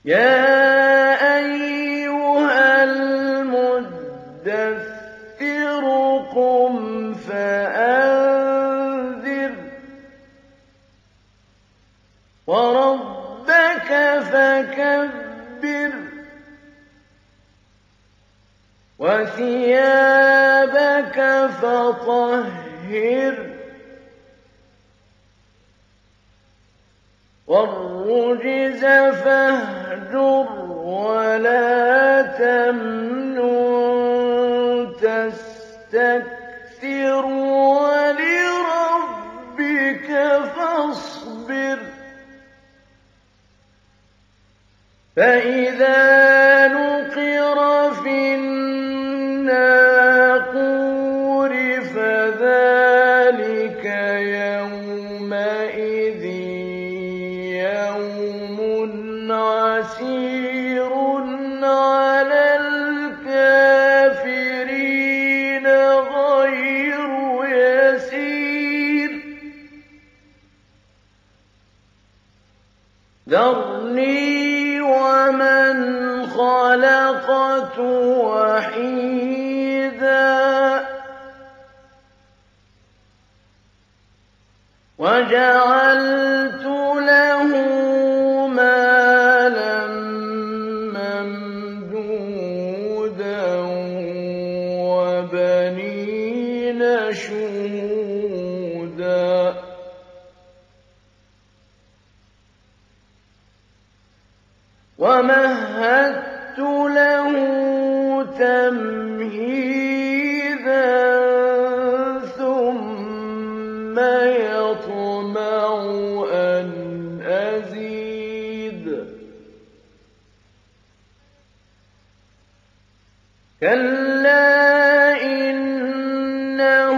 يا أيها المدثر قم فأنذر وربك فكبر وثيابك فطهر والرجز فاهجر ولا تمنن تستكثر ولربك فاصبر فإذا نقر في الناقور فذلك يومئذ يوم عسير على الكافرين غير يسير ذرني ومن خلقت وحيدا وجعلت له مالا ممدودا وبنين شهودا ومهدت له تمهيدا ثم يطمع أن أزيد كلا إنه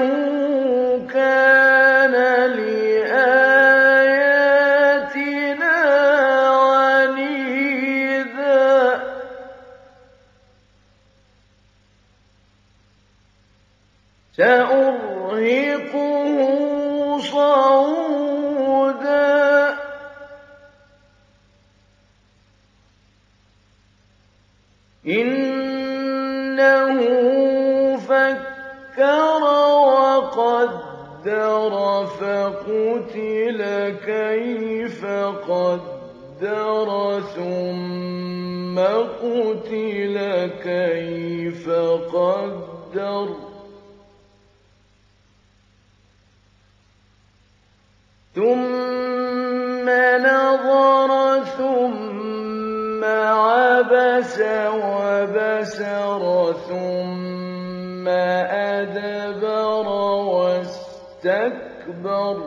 كان لآياتنا عنيدا سأرهقه صعودا إنه فكر وقدر فقتل كيف قدر ثم قتل كيف قدر ثم نظر ثم عبس وبسر ثم أدبر واستكبر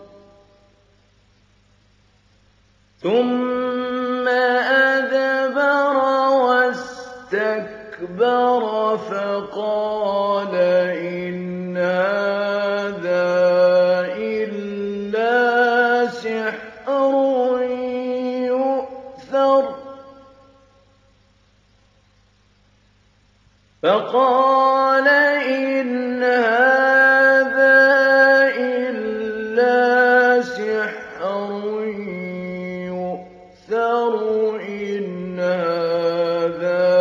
فقال إن هذا إلا سحر يؤثر فقال إن هذا إلا سحر يؤثر إن هذا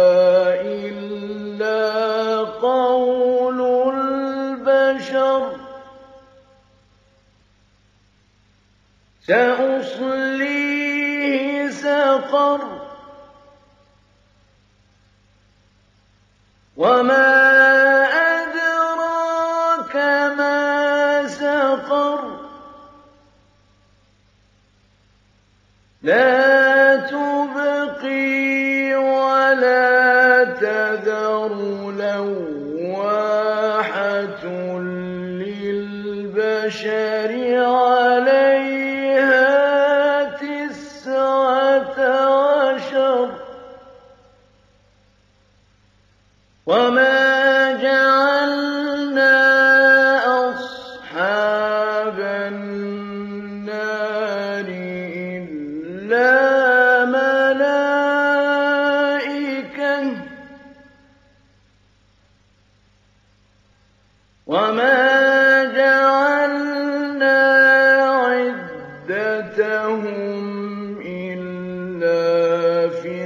إلا قول البشر سأصليه سقر وما أدراك ما سقر لا تبقي ولا تذر لواحة للبشر عليها 19 وما جعلنا أصحاب النار إلا ملائكة وما جعلنا عدتهم إلا فتنة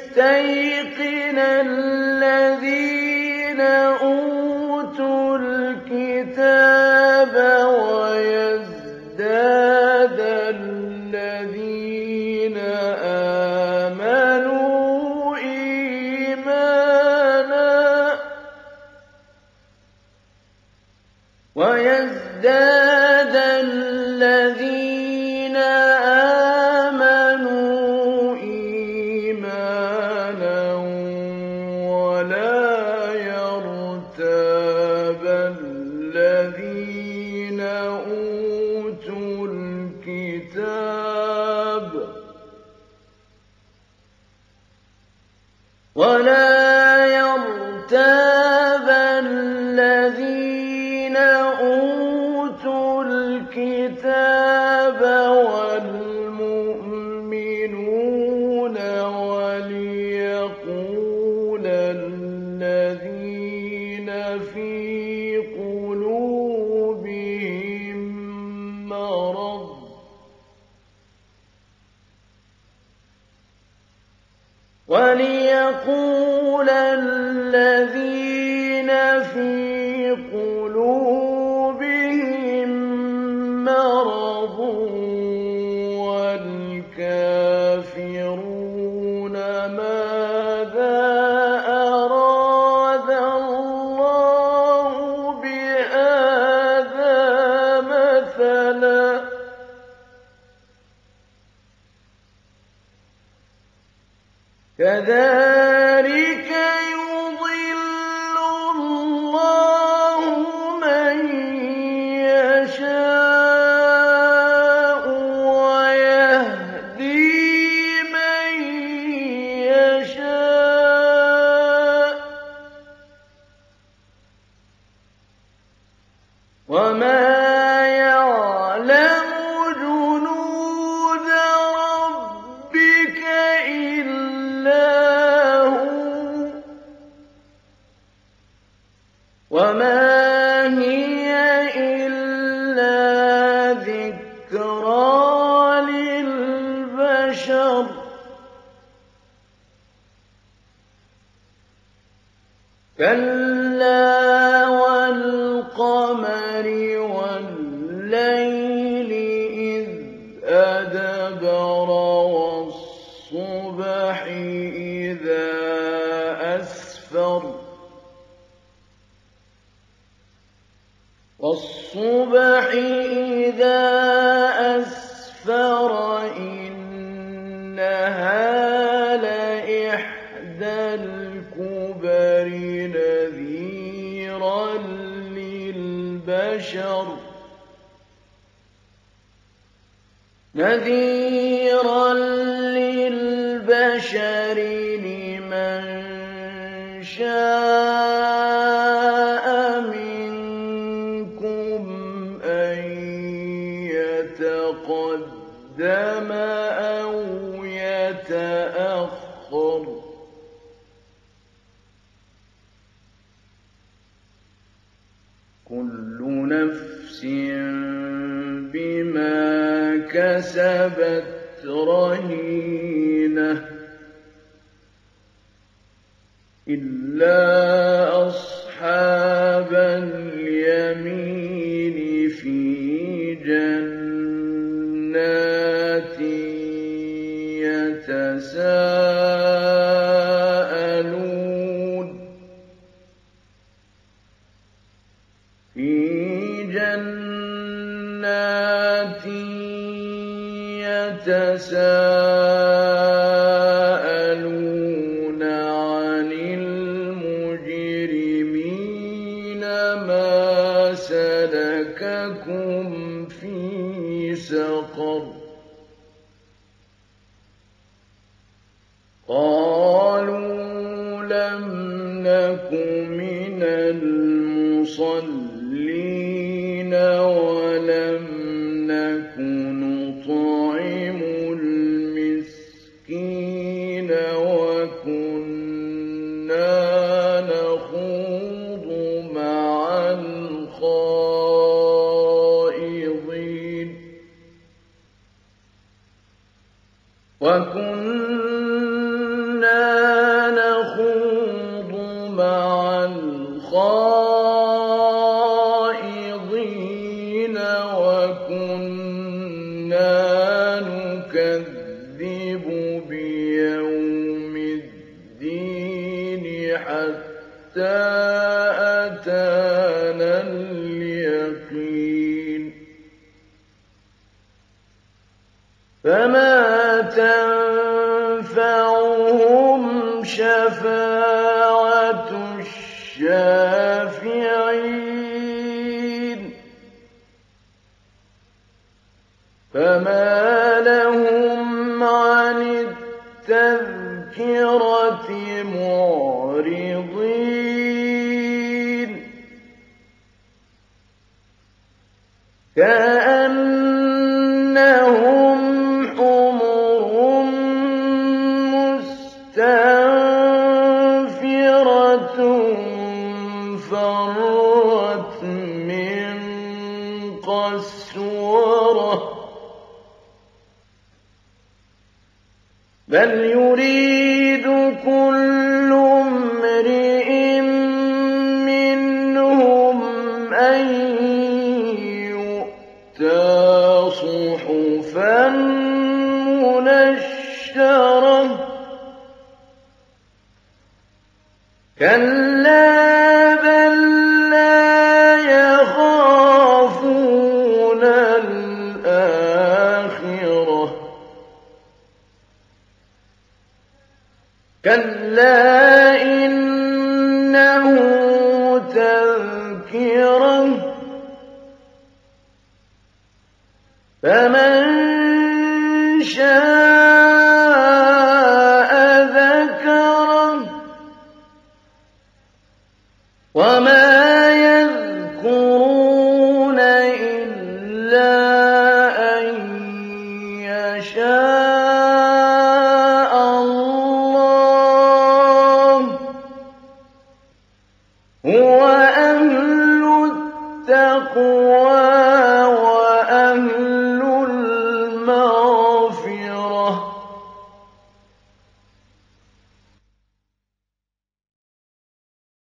لِيَسْتَيْقِنَ الَّذِينَ أُوتُوا الْكِتَابَ وَيَزْدَادَ الَّذِينَ آمَنُوا إِيمَانًا وَلَا يَرْتَابَ الَّذِينَ أُوتُوا الْكِتَابَ وَالْمُؤْمِنُونَ وَلِيَقُولَ الَّذِينَ فِي قُلُوبِهِم مَّرَضٌ وَالْكَافِرُونَ مَاذَا أَرَادَ اللَّهُ بِهَٰذَا مَثَلًا ۚ كَذَٰلِكَ يُضِلُّ اللَّهُ مَن يَشَاءُ وَيَهْدِي مَن يَشَاءُ ۚ وَمَا يَعْلَمُ جُنُودَ رَبِّكَ إِلَّا هُوَ ۚ وَمَا هِيَ إِلَّا ذِكْرَىٰ لِلْبَشَرِ كَلَّا وَالْقَمَرِ وَاللَّيْلِ إِذْ أَدْبَرَ وَالصُّبْحِ إِذَا أَسْفَرَ إِنَّهَا لَإِحْدَى الْكُبَرِ نَذِيرًا لِّلْبَشَرِ لِمَن شَاءَ مِنكُمْ أَن يَتَقَدَّمَ أَوْ يَتَأَخَّرَ ۚ كُلُّ نَفْسٍ بِمَا كَسَبَتْ رَهِينَةٌ إِلَّا أَصْحَابَ الْيَمِينِ فِي جَنَّاتٍ يَتَسَاءَلُونَ عَنِ الْمُجْرِمِينَ مَا سَلَكَكُمْ فِي سَقَرَ قَالُوا لَمْ نَكُ مِنَ الْمُصَلِّينَ وَلَمْ نَكُ نُطْعِمُ الْمِسْكِينَ وَكُنَّا نَخُوضُ مَعَ الْخَائِضِينَ وَكُنَّا حتى أتانا اليقين فما تنفعهم شفاعة الشافعين فما لهم عن التذكرة معرضين كأنهم حمر مستنفرة فرت من قسورة بل يريد كل امرئ منهم أن يؤتى صحفا منشرة كلا بل لا يخافون الآخرة كلا إنه تذكرة فمن شاء ذكره وما يذكرون إلا أن يشاء الله هو أهل التقوى